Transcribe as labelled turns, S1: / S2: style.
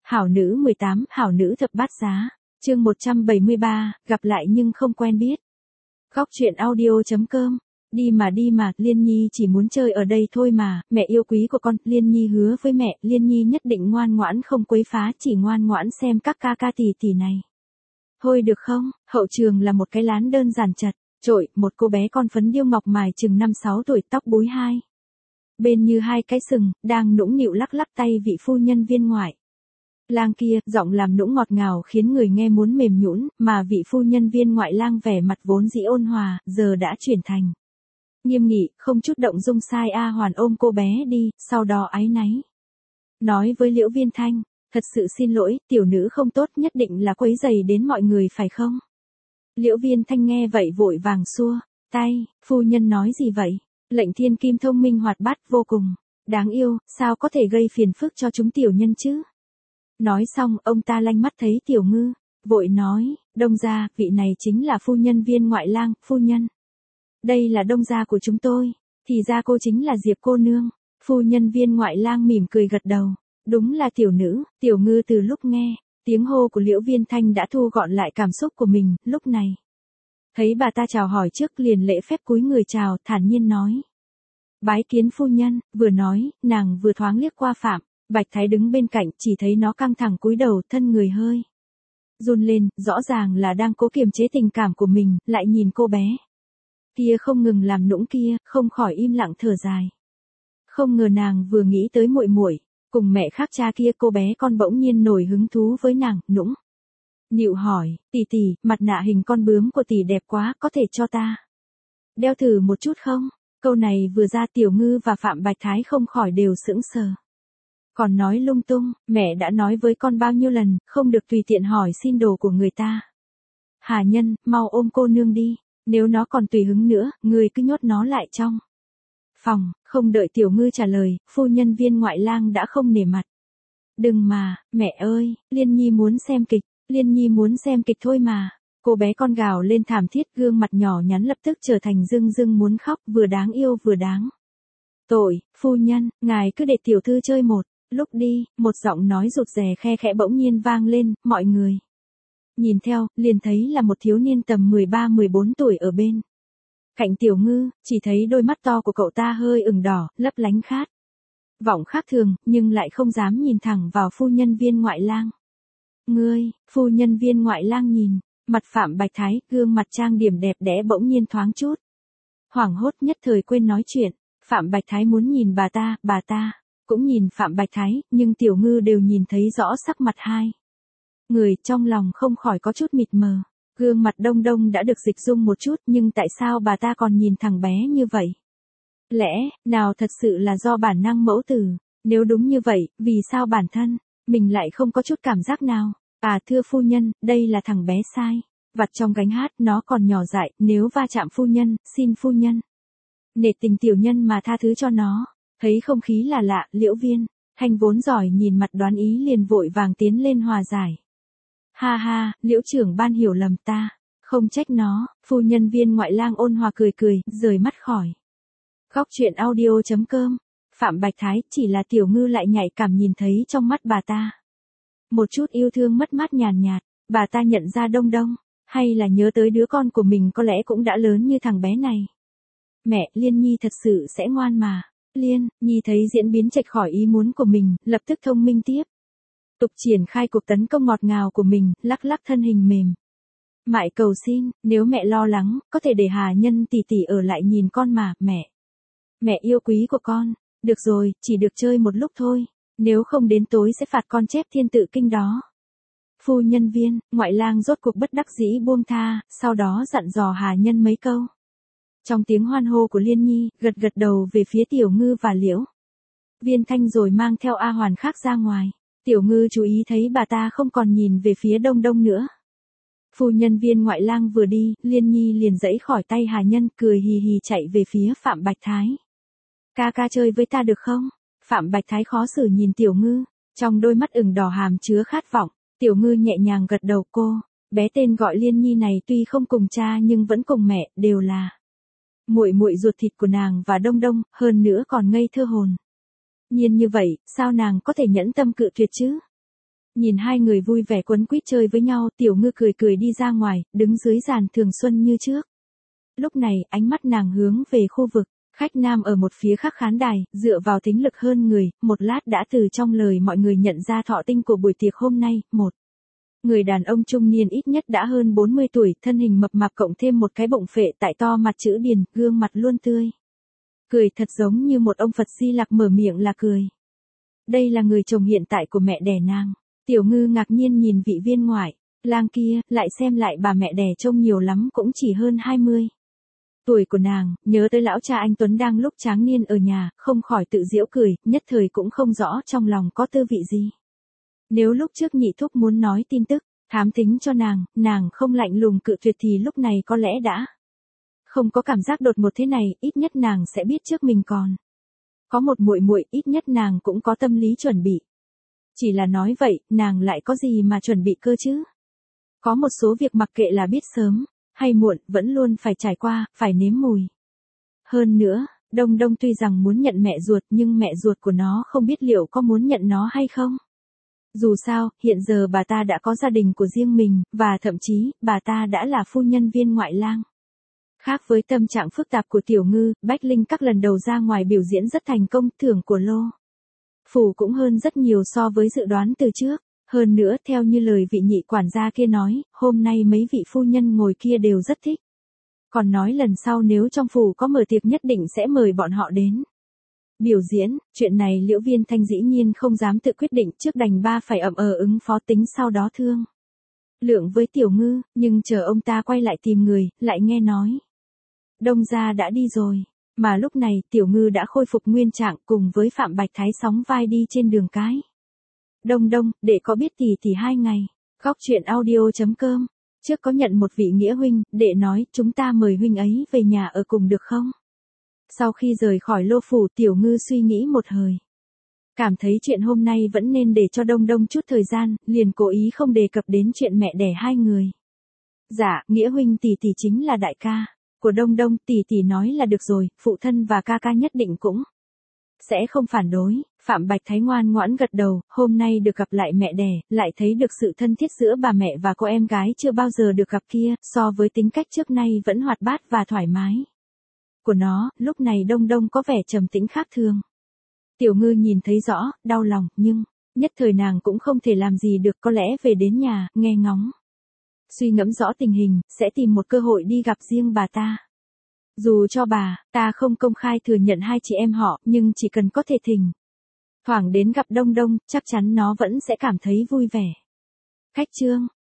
S1: Hảo nữ 18, hảo nữ thập bát giá. Chương 173, gặp lại nhưng không quen biết. Góc truyện audio.com. Đi mà, Liên Nhi chỉ muốn chơi ở đây thôi mà, mẹ yêu quý của con, Liên Nhi hứa với mẹ, Liên Nhi nhất định ngoan ngoãn không quấy phá, chỉ ngoan ngoãn xem các ca ca tỷ tỷ này. Thôi được không, hậu trường là một cái lán đơn giản chật, trội, một cô bé con phấn điêu ngọc mài chừng 5-6 tuổi, tóc búi hai bên như hai cái sừng, đang nũng nịu lắc lắc tay vị phu nhân viên ngoại lang kia, giọng làm nũng ngọt ngào khiến người nghe muốn mềm nhũn, mà vị phu nhân viên ngoại lang vẻ mặt vốn dĩ ôn hòa, giờ đã chuyển thành nghiêm nghị, không chút động dung. Sai A Hoàn ôm cô bé đi, sau đó áy náy nói với Liễu Viên Thanh, thật sự xin lỗi, tiểu nữ không tốt, nhất định là quấy rầy đến mọi người phải không? Liễu Viên Thanh nghe vậy vội vàng xua tay, phu nhân nói gì vậy? Lệnh Thiên Kim thông minh hoạt bát vô cùng, đáng yêu, sao có thể gây phiền phức cho chúng tiểu nhân chứ? Nói xong, ông ta lanh mắt thấy Tiểu Ngư, vội nói, đông gia, vị này chính là phu nhân viên ngoại lang, phu nhân. Đây là đông gia của chúng tôi, thì ra cô chính là Diệp cô nương. Phu nhân viên ngoại lang mỉm cười gật đầu, đúng là tiểu nữ. Tiểu Ngư từ lúc nghe tiếng hô của Liễu Viên Thanh đã thu gọn lại cảm xúc của mình, lúc này thấy bà ta chào hỏi trước liền lễ phép cúi người chào, thản nhiên nói, bái kiến phu nhân. Vừa nói, nàng vừa thoáng liếc qua Phạm Bạch Thái đứng bên cạnh, chỉ thấy nó căng thẳng cúi đầu, thân người hơi run lên, rõ ràng là đang cố kiềm chế tình cảm của mình, lại nhìn cô bé kia không ngừng làm nũng kia, không khỏi im lặng thở dài. Không ngờ nàng vừa nghĩ tới muội muội cùng mẹ khác cha kia, cô bé con bỗng nhiên nổi hứng thú với nàng, nũng nịu hỏi, tỷ tỷ, mặt nạ hình con bướm của tỷ đẹp quá, có thể cho ta đeo thử một chút không? Câu này vừa ra, Tiểu Ngư và Phạm Bạch Thái không khỏi đều sững sờ. Còn nói lung tung, mẹ đã nói với con bao nhiêu lần, không được tùy tiện hỏi xin đồ của người ta. Hà Nhân, mau ôm cô nương đi, nếu nó còn tùy hứng nữa, người cứ nhốt nó lại trong phòng. Không đợi Tiểu Ngư trả lời, phu nhân viên ngoại lang đã không nể mặt. Đừng mà, mẹ ơi, Liên Nhi muốn xem kịch, Liên Nhi muốn xem kịch thôi mà. Cô bé con gào lên thảm thiết, gương mặt nhỏ nhắn lập tức trở thành rưng rưng muốn khóc, vừa đáng yêu vừa đáng tội. Phu nhân, ngài cứ để tiểu thư chơi một lúc đi. Một giọng nói rụt rè khe khẽ bỗng nhiên vang lên, mọi người nhìn theo, liền thấy là một thiếu niên tầm 13-14 tuổi ở bên cạnh Tiểu Ngư, chỉ thấy đôi mắt to của cậu ta hơi ửng đỏ, lấp lánh khát vọng khác thường, nhưng lại không dám nhìn thẳng vào phu nhân viên ngoại lang. Ngươi, phu nhân viên ngoại lang nhìn mặt Phạm Bạch Thái, gương mặt trang điểm đẹp đẽ bỗng nhiên thoáng chút hoảng hốt, nhất thời quên nói chuyện. Phạm Bạch Thái muốn nhìn bà ta cũng nhìn Phạm Bạch Thái, nhưng Tiểu Ngư đều nhìn thấy rõ sắc mặt hai người, trong lòng không khỏi có chút mịt mờ. Gương mặt Đông Đông đã được dịch dung một chút, nhưng tại sao bà ta còn nhìn thằng bé như vậy? Lẽ nào thật sự là do bản năng mẫu tử? Nếu đúng như vậy, vì sao bản thân mình lại không có chút cảm giác nào? À thưa phu nhân, đây là thằng bé sai vặt trong gánh hát, nó còn nhỏ dại, nếu va chạm phu nhân, xin phu nhân nể tình tiểu nhân mà tha thứ cho nó. Thấy không khí là lạ, Liễu Viên Thanh vốn giỏi nhìn mặt đoán ý liền vội vàng tiến lên hòa giải. Ha ha, Liễu trưởng ban hiểu lầm, ta không trách nó. Phu nhân viên ngoại lang ôn hòa cười cười, rời mắt khỏi góc truyện audio.com. Phạm Bạch Thái, chỉ là Tiểu Ngư lại nhạy cảm nhìn thấy trong mắt bà ta một chút yêu thương mất mát nhàn nhạt. Bà ta nhận ra Đông Đông, hay là nhớ tới đứa con của mình có lẽ cũng đã lớn như thằng bé này. Mẹ, Liên Nhi thật sự sẽ ngoan mà. Liên Nhi thấy diễn biến chệch khỏi ý muốn của mình, lập tức thông minh tiếp tục triển khai cuộc tấn công ngọt ngào của mình, lắc lắc thân hình mềm mại cầu xin, nếu mẹ lo lắng, có thể để Hà Nhân tỷ tỷ ở lại nhìn con mà, mẹ yêu quý của con. Được rồi, chỉ được chơi một lúc thôi, nếu không đến tối sẽ phạt con chép thiên tự kinh đó. Phu nhân viên ngoại lang rốt cuộc bất đắc dĩ buông tha, sau đó dặn dò Hà Nhân mấy câu. Trong tiếng hoan hô của Liên Nhi, gật gật đầu về phía Tiểu Ngư và Liễu Viên Thanh rồi mang theo A Hoàn khác ra ngoài. Tiểu Ngư chú ý thấy bà ta không còn nhìn về phía Đông Đông nữa. Phu nhân viên ngoại lang vừa đi, Liên Nhi liền giãy khỏi tay Hà Nhân, cười hì hì chạy về phía Phạm Bạch Thái. Ca ca chơi với ta được không? Phạm Bạch Thái khó xử nhìn Tiểu Ngư, trong đôi mắt ửng đỏ hàm chứa khát vọng. Tiểu Ngư nhẹ nhàng gật đầu. Cô bé tên gọi Liên Nhi này tuy không cùng cha nhưng vẫn cùng mẹ, đều là muội muội ruột thịt của nàng và Đông Đông, hơn nữa còn ngây thơ hồn nhiên như vậy, sao nàng có thể nhẫn tâm cự tuyệt chứ? Nhìn hai người vui vẻ quấn quýt chơi với nhau, Tiểu Ngư cười cười đi ra ngoài, đứng dưới giàn thường xuân như trước. Lúc này, ánh mắt nàng hướng về khu vực, khách nam ở một phía khác khán đài, dựa vào tính lực hơn người, một lát đã từ trong lời mọi người nhận ra thọ tinh của buổi tiệc hôm nay, một. Người đàn ông trung niên ít nhất đã hơn 40 tuổi, thân hình mập mạp cộng thêm một cái bụng phệ tại to mặt chữ điền, gương mặt luôn tươi. Cười thật giống như một ông Phật Di Lặc mở miệng là cười. Đây là người chồng hiện tại của mẹ đẻ nàng. Tiểu Ngư ngạc nhiên nhìn vị viên ngoại, lang kia, lại xem lại bà mẹ đẻ trông nhiều lắm cũng chỉ hơn 20. Tuổi của nàng, nhớ tới lão cha anh Tuấn đang lúc tráng niên ở nhà, không khỏi tự giễu cười, nhất thời cũng không rõ trong lòng có tư vị gì. Nếu lúc trước nhị thúc muốn nói tin tức, thám tính cho nàng không lạnh lùng cự tuyệt thì lúc này có lẽ đã không có cảm giác đột ngột thế này, ít nhất nàng sẽ biết trước mình còn có một muội muội, ít nhất nàng cũng có tâm lý chuẩn bị. Chỉ là nói vậy, nàng lại có gì mà chuẩn bị cơ chứ? Có một số việc mặc kệ là biết sớm hay muộn, vẫn luôn phải trải qua, phải nếm mùi. Hơn nữa, Đông Đông tuy rằng muốn nhận mẹ ruột nhưng mẹ ruột của nó không biết liệu có muốn nhận nó hay không. Dù sao, hiện giờ bà ta đã có gia đình của riêng mình, và thậm chí, bà ta đã là phu nhân viên ngoại lang. Khác với tâm trạng phức tạp của Tiểu Ngư, Bách Linh các lần đầu ra ngoài biểu diễn rất thành công, thưởng của Lô Phủ cũng hơn rất nhiều so với dự đoán từ trước. Hơn nữa, theo như lời vị nhị quản gia kia nói, hôm nay mấy vị phu nhân ngồi kia đều rất thích. Còn nói lần sau nếu trong phủ có mở tiệc nhất định sẽ mời bọn họ đến biểu diễn. Chuyện này Liễu Viên Thanh dĩ nhiên không dám tự quyết định, trước đành ba phải ậm ứng phó, tính sau đó thương lượng với Tiểu Ngư, nhưng chờ ông ta quay lại tìm người, lại nghe nói Đông gia đã đi rồi. Mà lúc này, Tiểu Ngư đã khôi phục nguyên trạng cùng với Phạm Bạch Thái sóng vai đi trên đường cái. Đông Đông, đệ có biết tỷ tỷ 2 ngày. Góc truyện audio.com. Trước có nhận một vị nghĩa huynh, đệ nói, chúng ta mời huynh ấy về nhà ở cùng được không? Sau khi rời khỏi Lô Phủ, Tiểu Ngư suy nghĩ một thời. Cảm thấy chuyện hôm nay vẫn nên để cho Đông Đông chút thời gian, liền cố ý không đề cập đến chuyện mẹ đẻ hai người. Dạ, nghĩa huynh tỷ tỷ chính là đại ca của Đông Đông, tỷ tỷ nói là được rồi, phụ thân và ca ca nhất định cũng sẽ không phản đối. Phạm Bạch Thái ngoan ngoãn gật đầu, hôm nay được gặp lại mẹ đẻ, lại thấy được sự thân thiết giữa bà mẹ và cô em gái chưa bao giờ được gặp kia, so với tính cách trước nay vẫn hoạt bát và thoải mái của nó, lúc này Đông Đông có vẻ trầm tĩnh khác thường. Tiểu Ngư nhìn thấy rõ, đau lòng, nhưng nhất thời nàng cũng không thể làm gì được, có lẽ về đến nhà, nghe ngóng, suy ngẫm rõ tình hình, sẽ tìm một cơ hội đi gặp riêng bà ta. Dù cho bà ta không công khai thừa nhận hai chị em họ, nhưng chỉ cần có thể thỉnh thoảng đến gặp Đông Đông, chắc chắn nó vẫn sẽ cảm thấy vui vẻ. Cách chương